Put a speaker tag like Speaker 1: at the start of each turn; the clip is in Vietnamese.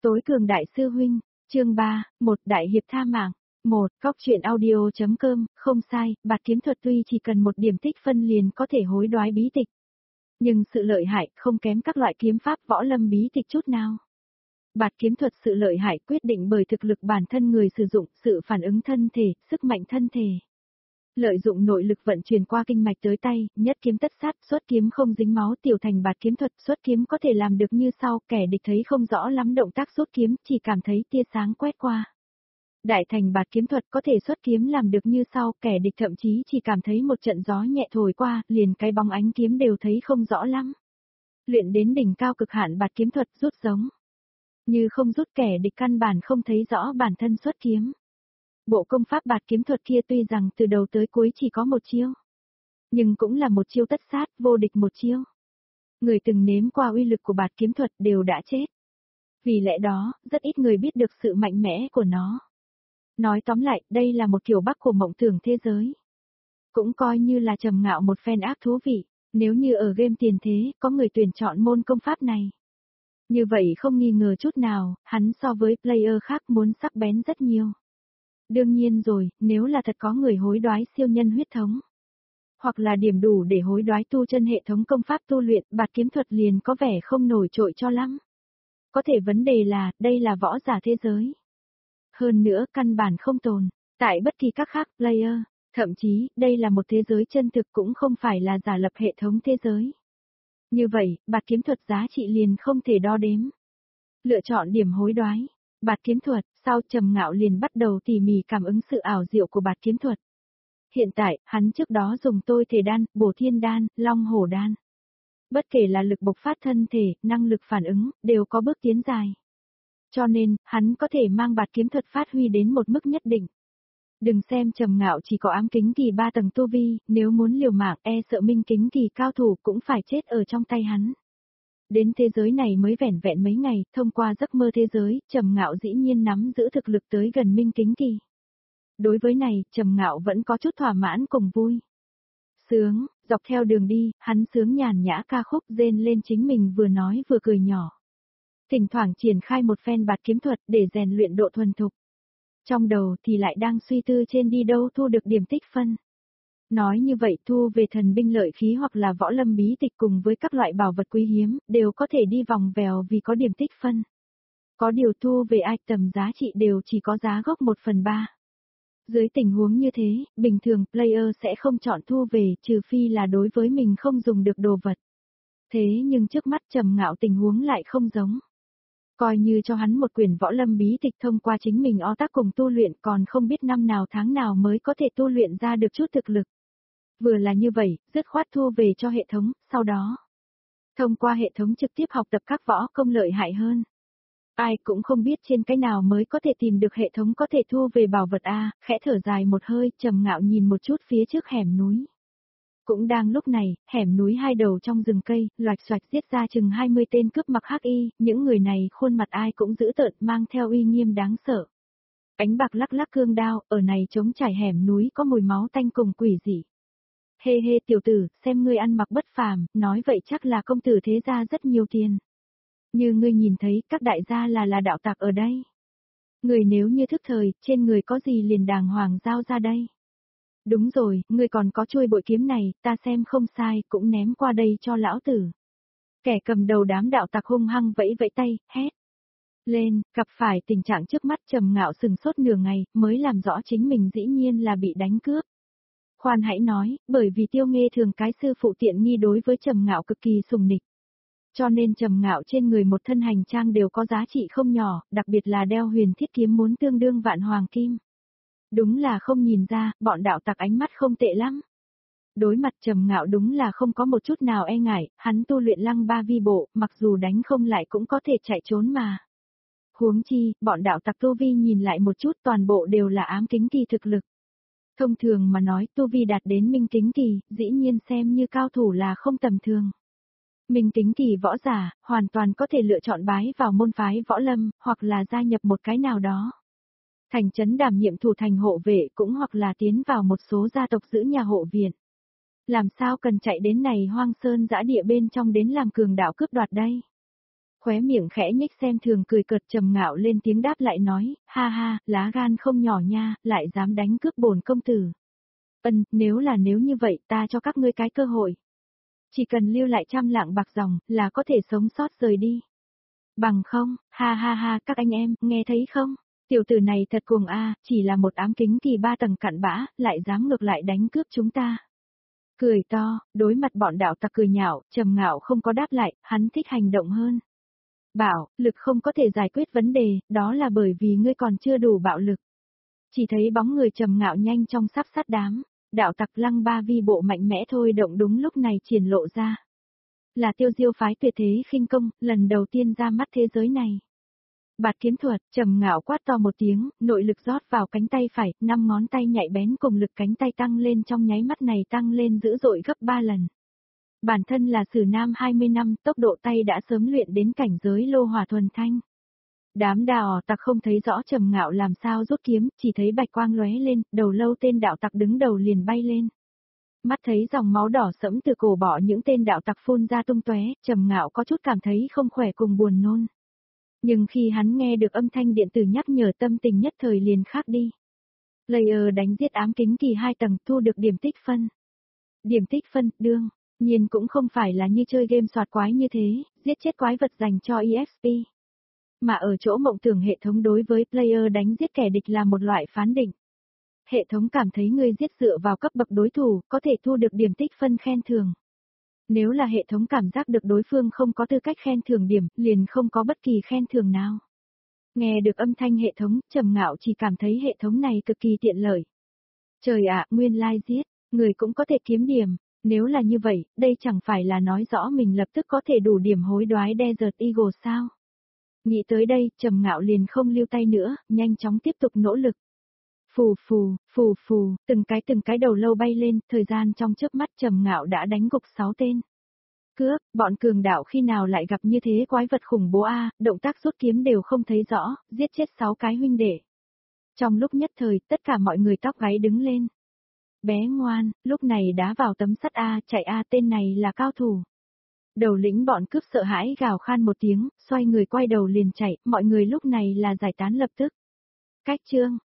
Speaker 1: Tối cường đại sư huynh, chương 3, một đại hiệp tha mạng. Một, Cóc truyện audio.com, không sai, bạt kiếm thuật tuy chỉ cần một điểm tích phân liền có thể hối đoái bí tịch. Nhưng sự lợi hại không kém các loại kiếm pháp võ lâm bí tịch chút nào. Bạt kiếm thuật sự lợi hại quyết định bởi thực lực bản thân người sử dụng, sự phản ứng thân thể, sức mạnh thân thể. Lợi dụng nội lực vận chuyển qua kinh mạch tới tay, nhất kiếm tất sát, xuất kiếm không dính máu, tiểu thành bạt kiếm thuật, xuất kiếm có thể làm được như sau, kẻ địch thấy không rõ lắm động tác xuất kiếm, chỉ cảm thấy tia sáng quét qua. Đại thành bạt kiếm thuật có thể xuất kiếm làm được như sau, kẻ địch thậm chí chỉ cảm thấy một trận gió nhẹ thổi qua, liền cái bóng ánh kiếm đều thấy không rõ lắm. Luyện đến đỉnh cao cực hạn bạt kiếm thuật rút giống. Như không rút kẻ địch căn bản không thấy rõ bản thân xuất kiếm. Bộ công pháp bạt kiếm thuật kia tuy rằng từ đầu tới cuối chỉ có một chiêu, nhưng cũng là một chiêu tất sát, vô địch một chiêu. Người từng nếm qua uy lực của bạt kiếm thuật đều đã chết. Vì lẽ đó, rất ít người biết được sự mạnh mẽ của nó. Nói tóm lại, đây là một kiểu bắc của mộng tưởng thế giới. Cũng coi như là trầm ngạo một phen ác thú vị, nếu như ở game tiền thế, có người tuyển chọn môn công pháp này. Như vậy không nghi ngờ chút nào, hắn so với player khác muốn sắc bén rất nhiều. Đương nhiên rồi, nếu là thật có người hối đoái siêu nhân huyết thống, hoặc là điểm đủ để hối đoái tu chân hệ thống công pháp tu luyện, bạt kiếm thuật liền có vẻ không nổi trội cho lắm. Có thể vấn đề là, đây là võ giả thế giới. Hơn nữa, căn bản không tồn, tại bất kỳ các khác player, thậm chí, đây là một thế giới chân thực cũng không phải là giả lập hệ thống thế giới. Như vậy, bạt kiếm thuật giá trị liền không thể đo đếm. Lựa chọn điểm hối đoái. Bạt kiếm thuật, sau Trầm Ngạo liền bắt đầu tỉ mỉ cảm ứng sự ảo diệu của bạt kiếm thuật. Hiện tại, hắn trước đó dùng tôi thể đan, bổ thiên đan, long hổ đan. Bất kể là lực bộc phát thân thể, năng lực phản ứng, đều có bước tiến dài. Cho nên, hắn có thể mang bạt kiếm thuật phát huy đến một mức nhất định. Đừng xem Trầm Ngạo chỉ có ám kính kỳ 3 tầng tu vi, nếu muốn liều mạng e sợ minh kính kỳ cao thủ cũng phải chết ở trong tay hắn. Đến thế giới này mới vẻn vẹn mấy ngày, thông qua giấc mơ thế giới, Trầm Ngạo dĩ nhiên nắm giữ thực lực tới gần minh kính kỳ. Đối với này, Trầm Ngạo vẫn có chút thỏa mãn cùng vui. Sướng, dọc theo đường đi, hắn sướng nhàn nhã ca khúc rên lên chính mình vừa nói vừa cười nhỏ. Thỉnh thoảng triển khai một phen bạt kiếm thuật để rèn luyện độ thuần thục. Trong đầu thì lại đang suy tư trên đi đâu thu được điểm tích phân. Nói như vậy thu về thần binh lợi khí hoặc là võ lâm bí tịch cùng với các loại bảo vật quý hiếm, đều có thể đi vòng vèo vì có điểm tích phân. Có điều thu về item giá trị đều chỉ có giá gốc 1/3. Dưới tình huống như thế, bình thường player sẽ không chọn thu về trừ phi là đối với mình không dùng được đồ vật. Thế nhưng trước mắt Trầm Ngạo tình huống lại không giống. Coi như cho hắn một quyển võ lâm bí tịch thông qua chính mình o tác cùng tu luyện còn không biết năm nào tháng nào mới có thể tu luyện ra được chút thực lực. Vừa là như vậy, dứt khoát thu về cho hệ thống, sau đó thông qua hệ thống trực tiếp học tập các võ công lợi hại hơn. Ai cũng không biết trên cái nào mới có thể tìm được hệ thống có thể thu về bảo vật a, khẽ thở dài một hơi, Trầm Ngạo nhìn một chút phía trước hẻm núi. Cũng đang lúc này, hẻm núi hai đầu trong rừng cây, loạch xoạch giết ra chừng 20 tên cướp mặc hắc y, những người này khuôn mặt ai cũng dữ tợn mang theo uy nghiêm đáng sợ. Ánh bạc lắc lắc cương đao, ở này trống trải hẻm núi có mùi máu tanh cùng quỷ dị. Hê hê tiểu tử, xem ngươi ăn mặc bất phàm, nói vậy chắc là công tử thế gia rất nhiều tiền. Như ngươi nhìn thấy, các đại gia là đạo tặc ở đây. Người nếu như thức thời, trên người có gì liền đàng hoàng giao ra đây. Đúng rồi, ngươi còn có chuôi bội kiếm này, ta xem không sai, cũng ném qua đây cho lão tử. Kẻ cầm đầu đám đạo tặc hung hăng vẫy vẫy tay, hét lên, gặp phải tình trạng trước mắt Trầm Ngạo sừng sốt nửa ngày, mới làm rõ chính mình dĩ nhiên là bị đánh cướp. Khoan hãy nói, bởi vì Tiêu Nghê thường cái sư phụ tiện nghi đối với Trầm Ngạo cực kỳ sùng nịch. Cho nên Trầm Ngạo trên người một thân hành trang đều có giá trị không nhỏ, đặc biệt là đeo huyền thiết kiếm muốn tương đương vạn hoàng kim. Đúng là không nhìn ra, bọn đạo tặc ánh mắt không tệ lắm. Đối mặt Trầm Ngạo đúng là không có một chút nào e ngại, hắn tu luyện lăng ba vi bộ, mặc dù đánh không lại cũng có thể chạy trốn mà. Huống chi, bọn đạo tặc tu vi nhìn lại một chút toàn bộ đều là ám kính kỳ thực lực. Thông thường mà nói tu vi đạt đến minh kính kỳ, dĩ nhiên xem như cao thủ là không tầm thường. Minh kính kỳ võ giả, hoàn toàn có thể lựa chọn bái vào môn phái võ lâm, hoặc là gia nhập một cái nào đó. Thành trấn đảm nhiệm thủ thành hộ vệ cũng hoặc là tiến vào một số gia tộc giữ nhà hộ viện. Làm sao cần chạy đến này hoang sơn dã địa bên trong đến làm cường đạo cướp đoạt đây? Khóe miệng khẽ nhếch xem thường cười cợt, Trầm Ngạo lên tiếng đáp lại nói, ha ha, lá gan không nhỏ nha, lại dám đánh cướp bổn công tử. Nếu như vậy ta cho các ngươi cái cơ hội. Chỉ cần lưu lại 100 lạng bạc dòng là có thể sống sót rời đi. Bằng không, ha ha ha, các anh em, nghe thấy không? Tiểu tử này thật cuồng a, chỉ là một ám kính kỳ 3 tầng cặn bã, lại dám ngược lại đánh cướp chúng ta. Cười to, đối mặt bọn đạo tặc cười nhạo, Trầm Ngạo không có đáp lại, hắn thích hành động hơn. Bảo, lực không có thể giải quyết vấn đề, đó là bởi vì ngươi còn chưa đủ bạo lực. Chỉ thấy bóng người Trầm Ngạo nhanh trong sắp sát đám, đạo tặc Lăng Ba Vi bộ mạnh mẽ thôi động đúng lúc này triển lộ ra. Là Tiêu Diêu phái tuyệt thế khinh công, lần đầu tiên ra mắt thế giới này. Bạt kiếm thuật, Trầm Ngạo quát to một tiếng, nội lực rót vào cánh tay phải, 5 ngón tay nhạy bén cùng lực cánh tay tăng lên trong nháy mắt này tăng lên dữ dội gấp 3 lần. Bản thân là sử nam 20 năm, tốc độ tay đã sớm luyện đến cảnh giới lô hỏa thuần thanh. Đám đào tặc không thấy rõ Trầm Ngạo làm sao rút kiếm, chỉ thấy bạch quang lóe lên, đầu lâu tên đạo tặc đứng đầu liền bay lên. Mắt thấy dòng máu đỏ sẫm từ cổ bỏ những tên đạo tặc phun ra tung tóe, Trầm Ngạo có chút cảm thấy không khỏe cùng buồn nôn. Nhưng khi hắn nghe được âm thanh điện tử nhắc nhở, tâm tình nhất thời liền khác đi. Player đánh giết ám kính kỳ 2 tầng thu được điểm tích phân. Điểm tích phân, đương nhiên cũng không phải là như chơi game soạt quái như thế, giết chết quái vật dành cho EXP. Mà ở chỗ mộng tưởng hệ thống đối với player đánh giết kẻ địch là một loại phán định. Hệ thống cảm thấy người giết dựa vào cấp bậc đối thủ, có thể thu được điểm tích phân khen thưởng. Nếu là hệ thống cảm giác được đối phương không có tư cách khen thưởng điểm, liền không có bất kỳ khen thưởng nào. Nghe được âm thanh hệ thống, Trầm Ngạo chỉ cảm thấy hệ thống này cực kỳ tiện lợi. Trời ạ, nguyên lai giết, người cũng có thể kiếm điểm. Nếu là như vậy, đây chẳng phải là nói rõ mình lập tức có thể đủ điểm hối đoái Desert Eagle sao? Nghĩ tới đây, Trầm Ngạo liền không lưu tay nữa, nhanh chóng tiếp tục nỗ lực. Phù phù, từng cái đầu lâu bay lên, thời gian trong chớp mắt Trầm Ngạo đã đánh gục 6 tên. Cướp, bọn cường đạo khi nào lại gặp như thế quái vật khủng bố a, động tác rút kiếm đều không thấy rõ, giết chết 6 cái huynh đệ. Trong lúc nhất thời, tất cả mọi người tóc gáy đứng lên. Bé ngoan, lúc này đá vào tấm sắt a, chạy a, tên này là cao thủ. Đầu lĩnh bọn cướp sợ hãi gào khan một tiếng, xoay người quay đầu liền chạy, mọi người lúc này là giải tán lập tức. Cách chương